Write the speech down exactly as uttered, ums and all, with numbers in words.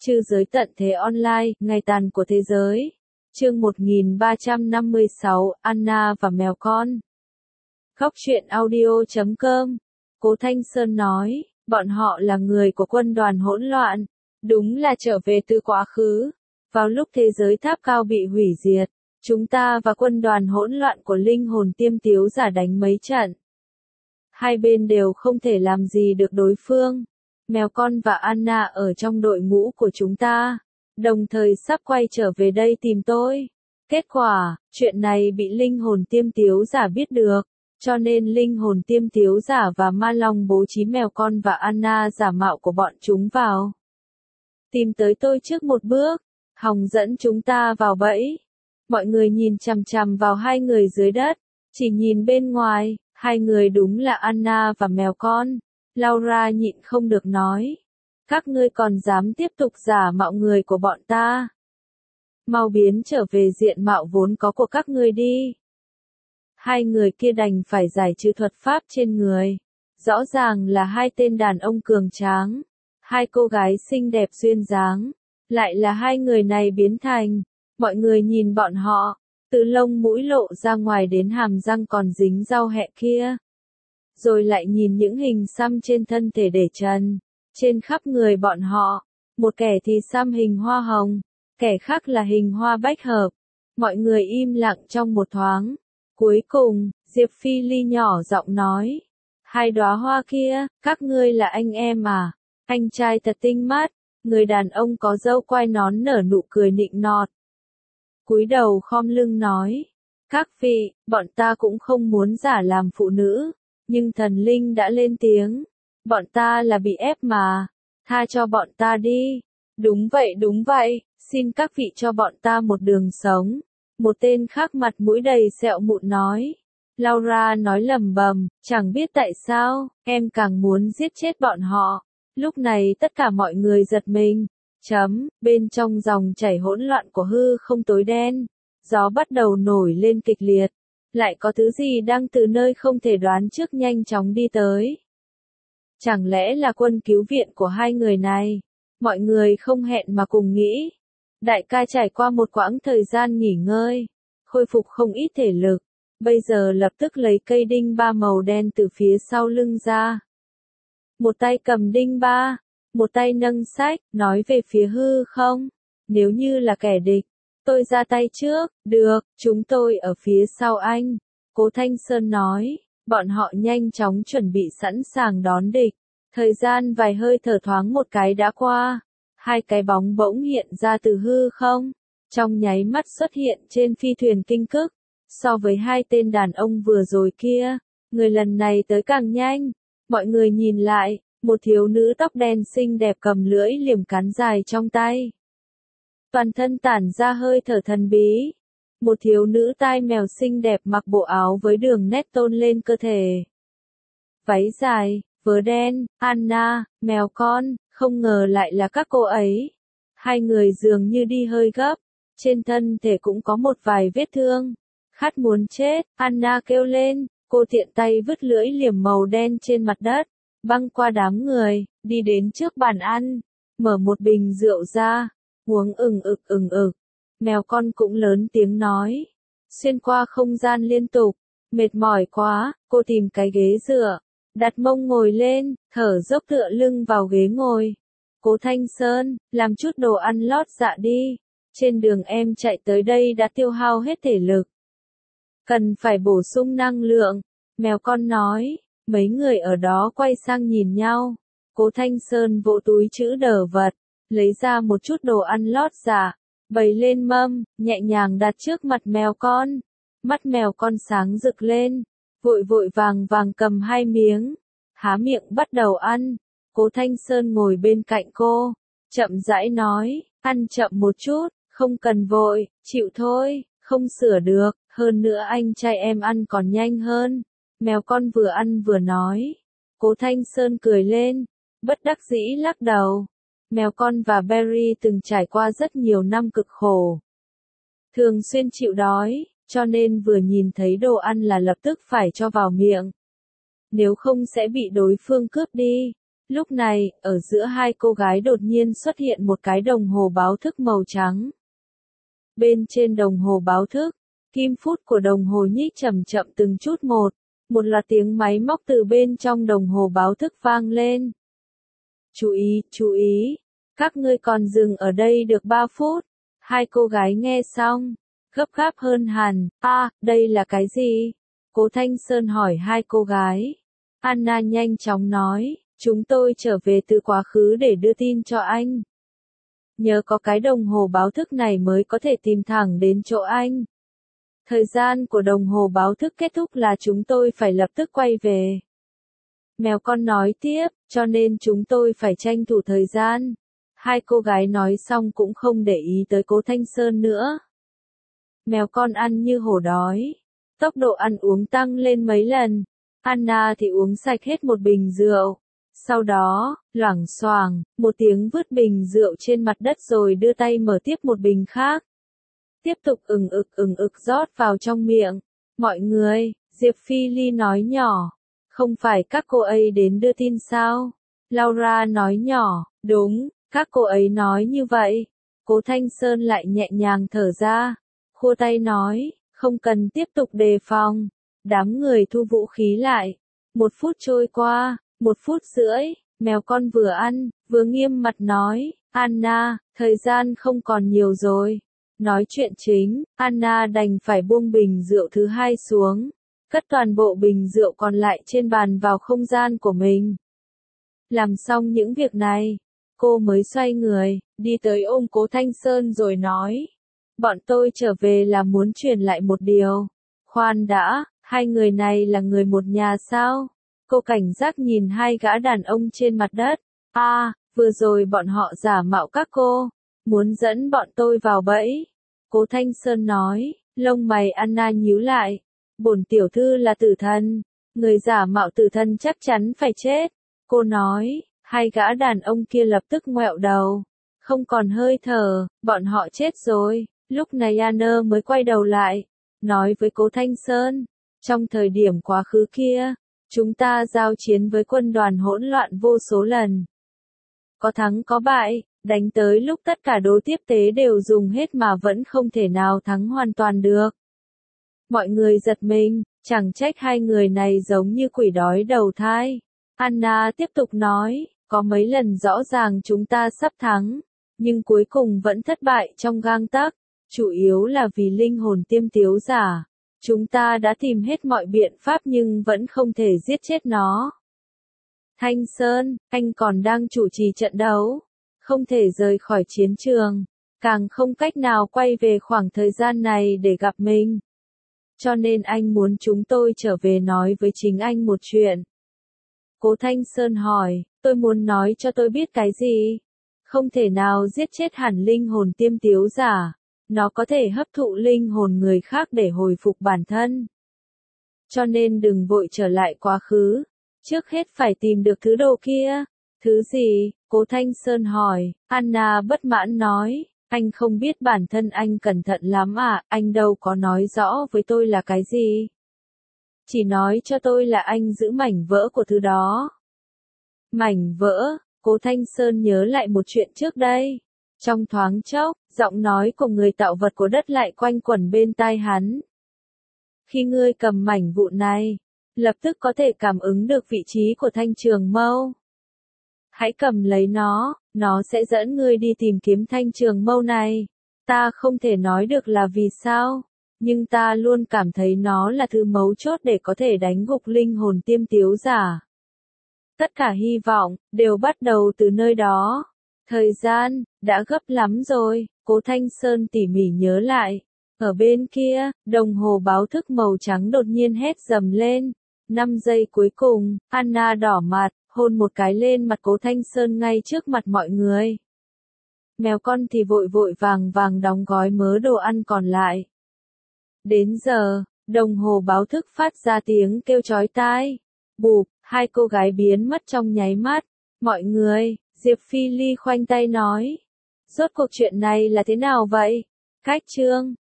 Trư giới tận thế online, ngày tàn của thế giới. Chương một nghìn ba trăm năm mươi sáu, Anna và mèo con. Góc truyện audio chấm com. Cố Thanh Sơn nói, bọn họ là người của quân đoàn hỗn loạn. Đúng là trở về từ quá khứ. Vào lúc thế giới tháp cao bị hủy diệt, chúng ta và quân đoàn hỗn loạn của linh hồn tiêm tiếu giả đánh mấy trận. Hai bên đều không thể làm gì được đối phương. Mèo con và Anna ở trong đội ngũ của chúng ta, đồng thời sắp quay trở về đây tìm tôi. Kết quả, chuyện này bị linh hồn tiêm tiếu giả biết được, cho nên linh hồn tiêm tiếu giả và ma long bố trí mèo con và Anna giả mạo của bọn chúng vào. Tìm tới tôi trước một bước, hòng dẫn chúng ta vào bẫy. Mọi người nhìn chằm chằm vào hai người dưới đất, chỉ nhìn bên ngoài, hai người đúng là Anna và mèo con. Laura nhịn không được nói. Các ngươi còn dám tiếp tục giả mạo người của bọn ta. Mau biến trở về diện mạo vốn có của các ngươi đi. Hai người kia đành phải giải trừ thuật pháp trên người. Rõ ràng là hai tên đàn ông cường tráng. Hai cô gái xinh đẹp duyên dáng. Lại là hai người này biến thành. Mọi người nhìn bọn họ. Từ lông mũi lộ ra ngoài đến hàm răng còn dính rau hẹ kia. Rồi lại nhìn những hình xăm trên thân thể để trần, trên khắp người bọn họ, một kẻ thì xăm hình hoa hồng, kẻ khác là hình hoa bách hợp. Mọi người im lặng trong một thoáng. Cuối cùng, Diệp Phi Ly nhỏ giọng nói, hai đóa hoa kia, các ngươi là anh em à? Anh trai thật tinh mắt, người đàn ông có râu quai nón nở nụ cười nịnh nọt. Cúi đầu khom lưng nói, các vị, bọn ta cũng không muốn giả làm phụ nữ. Nhưng thần linh đã lên tiếng, bọn ta là bị ép mà, tha cho bọn ta đi. Đúng vậy đúng vậy, xin các vị cho bọn ta một đường sống. Một tên khác mặt mũi đầy sẹo mụn nói. Laura nói lầm bầm, chẳng biết tại sao, em càng muốn giết chết bọn họ. Lúc này tất cả mọi người giật mình. Chấm, bên trong dòng chảy hỗn loạn của hư không tối đen, gió bắt đầu nổi lên kịch liệt. Lại có thứ gì đang từ nơi không thể đoán trước nhanh chóng đi tới. Chẳng lẽ là quân cứu viện của hai người này? Mọi người không hẹn mà cùng nghĩ. Đại ca trải qua một quãng thời gian nghỉ ngơi, khôi phục không ít thể lực. Bây giờ lập tức lấy cây đinh ba màu đen từ phía sau lưng ra. Một tay cầm đinh ba, một tay nâng sách, nói về phía hư không. Nếu như là kẻ địch, tôi ra tay trước, được, chúng tôi ở phía sau anh. Cố Thanh Sơn nói, bọn họ nhanh chóng chuẩn bị sẵn sàng đón địch. Thời gian vài hơi thở thoáng một cái đã qua. Hai cái bóng bỗng hiện ra từ hư không. Trong nháy mắt xuất hiện trên phi thuyền kinh cức. So với hai tên đàn ông vừa rồi kia, người lần này tới càng nhanh. Mọi người nhìn lại, một thiếu nữ tóc đen xinh đẹp cầm lưỡi liềm cán dài trong tay. Toàn thân tản ra hơi thở thần bí. Một thiếu nữ tai mèo xinh đẹp mặc bộ áo với đường nét tôn lên cơ thể. Váy dài, vớ đen, Anna, mèo con, không ngờ lại là các cô ấy. Hai người dường như đi hơi gấp, trên thân thể cũng có một vài vết thương. Khát muốn chết, Anna kêu lên, cô tiện tay vứt lưỡi liềm màu đen trên mặt đất, băng qua đám người, đi đến trước bàn ăn, mở một bình rượu ra. Uống ừng ực ừng ực. Mèo con cũng lớn tiếng nói. Xuyên qua không gian liên tục. Mệt mỏi quá, cô tìm cái ghế dựa. Đặt mông ngồi lên, thở dốc tựa lưng vào ghế ngồi. Cố Thanh Sơn, làm chút đồ ăn lót dạ đi. Trên đường em chạy tới đây đã tiêu hao hết thể lực. Cần phải bổ sung năng lượng. Mèo con nói. Mấy người ở đó quay sang nhìn nhau. Cố Thanh Sơn vỗ túi chữ đờ vật. Lấy ra một chút đồ ăn lót dạ, bày lên mâm, nhẹ nhàng đặt trước mặt mèo con. Mắt mèo con sáng rực lên, vội vội vàng vàng cầm hai miếng, há miệng bắt đầu ăn. Cố Thanh Sơn ngồi bên cạnh cô, chậm rãi nói, ăn chậm một chút, không cần vội, chịu thôi, không sửa được, hơn nữa anh trai em ăn còn nhanh hơn. Mèo con vừa ăn vừa nói. Cố Thanh Sơn cười lên, bất đắc dĩ lắc đầu. Mèo con và Barry từng trải qua rất nhiều năm cực khổ. Thường xuyên chịu đói, cho nên vừa nhìn thấy đồ ăn là lập tức phải cho vào miệng. Nếu không sẽ bị đối phương cướp đi. Lúc này, ở giữa hai cô gái đột nhiên xuất hiện một cái đồng hồ báo thức màu trắng. Bên trên đồng hồ báo thức, kim phút của đồng hồ nhích chậm chậm từng chút một, một loạt tiếng máy móc từ bên trong đồng hồ báo thức vang lên. Chú ý, chú ý, các ngươi còn dừng ở đây được ba phút. Hai cô gái nghe xong, gấp gáp hơn hẳn, a, à, đây là cái gì? Cố Thanh Sơn hỏi hai cô gái. Anna nhanh chóng nói, chúng tôi trở về từ quá khứ để đưa tin cho anh. Nhờ có cái đồng hồ báo thức này mới có thể tìm thẳng đến chỗ anh. Thời gian của đồng hồ báo thức kết thúc là chúng tôi phải lập tức quay về. Mèo con nói tiếp, cho nên chúng tôi phải tranh thủ thời gian. Hai cô gái nói xong cũng không để ý tới Cố Thanh Sơn nữa. Mèo con ăn như hổ đói. Tốc độ ăn uống tăng lên mấy lần. Anna thì uống sạch hết một bình rượu. Sau đó, loảng xoảng, một tiếng vứt bình rượu trên mặt đất rồi đưa tay mở tiếp một bình khác. Tiếp tục ừng ực ừng ực rót vào trong miệng. Mọi người, Diệp Phi Ly nói nhỏ. Không phải các cô ấy đến đưa tin sao? Laura nói nhỏ, đúng, các cô ấy nói như vậy. Cố Thanh Sơn lại nhẹ nhàng thở ra. Khua tay nói, không cần tiếp tục đề phòng. Đám người thu vũ khí lại. Một phút trôi qua, một phút rưỡi, mèo con vừa ăn, vừa nghiêm mặt nói, Anna, thời gian không còn nhiều rồi. Nói chuyện chính, Anna đành phải buông bình rượu thứ hai xuống, cất toàn bộ bình rượu còn lại trên bàn vào không gian của mình. Làm xong những việc này, cô mới xoay người, đi tới ôm Cố Thanh Sơn rồi nói, bọn tôi trở về là muốn truyền lại một điều. Khoan đã, hai người này là người một nhà sao? Cô cảnh giác nhìn hai gã đàn ông trên mặt đất. A, à, vừa rồi bọn họ giả mạo các cô, muốn dẫn bọn tôi vào bẫy. Cố Thanh Sơn nói, lông mày Anna nhíu lại. Bổn tiểu thư là tử thần, người giả mạo tử thần chắc chắn phải chết. Cô nói, hai gã đàn ông kia lập tức ngoẹo đầu. Không còn hơi thở, bọn họ chết rồi. Lúc này Anna mới quay đầu lại, nói với Cố Thanh Sơn, trong thời điểm quá khứ kia, chúng ta giao chiến với quân đoàn hỗn loạn vô số lần. Có thắng có bại, đánh tới lúc tất cả đối tiếp tế đều dùng hết mà vẫn không thể nào thắng hoàn toàn được. Mọi người giật mình, chẳng trách hai người này giống như quỷ đói đầu thai. Anna tiếp tục nói, có mấy lần rõ ràng chúng ta sắp thắng, nhưng cuối cùng vẫn thất bại trong gang tấc, chủ yếu là vì linh hồn tiêm tiếu giả. Chúng ta đã tìm hết mọi biện pháp nhưng vẫn không thể giết chết nó. Thanh Sơn, anh còn đang chủ trì trận đấu, không thể rời khỏi chiến trường, càng không cách nào quay về khoảng thời gian này để gặp mình. Cho nên anh muốn chúng tôi trở về nói với chính anh một chuyện. Cố Thanh Sơn hỏi, tôi muốn nói cho tôi biết cái gì? Không thể nào giết chết hẳn linh hồn tiêm tiếu giả. Nó có thể hấp thụ linh hồn người khác để hồi phục bản thân. Cho nên đừng vội trở lại quá khứ. Trước hết phải tìm được thứ đồ kia. Thứ gì? Cố Thanh Sơn hỏi. Anna bất mãn nói. Anh không biết bản thân anh cẩn thận lắm à, anh đâu có nói rõ với tôi là cái gì. Chỉ nói cho tôi là anh giữ mảnh vỡ của thứ đó. Mảnh vỡ, Cố Thanh Sơn nhớ lại một chuyện trước đây. Trong thoáng chốc, giọng nói của người tạo vật của đất lại quanh quẩn bên tai hắn. Khi ngươi cầm mảnh vụn này, lập tức có thể cảm ứng được vị trí của thanh trường mâu. Hãy cầm lấy nó, nó sẽ dẫn ngươi đi tìm kiếm thanh trường mâu này. Ta không thể nói được là vì sao, nhưng ta luôn cảm thấy nó là thứ mấu chốt để có thể đánh gục linh hồn tiêm tiếu giả. Tất cả hy vọng, đều bắt đầu từ nơi đó. Thời gian, đã gấp lắm rồi, Cố Thanh Sơn tỉ mỉ nhớ lại. Ở bên kia, đồng hồ báo thức màu trắng đột nhiên hét dầm lên. Năm giây cuối cùng, Anna đỏ mặt, hôn một cái lên mặt Cố Thanh Sơn ngay trước mặt mọi người. Mèo con thì vội vội vàng vàng đóng gói mớ đồ ăn còn lại. Đến giờ, đồng hồ báo thức phát ra tiếng kêu chói tai. Bụp, hai cô gái biến mất trong nháy mắt. Mọi người, Diệp Phi Ly khoanh tay nói. Rốt cuộc chuyện này là thế nào vậy? Cách chương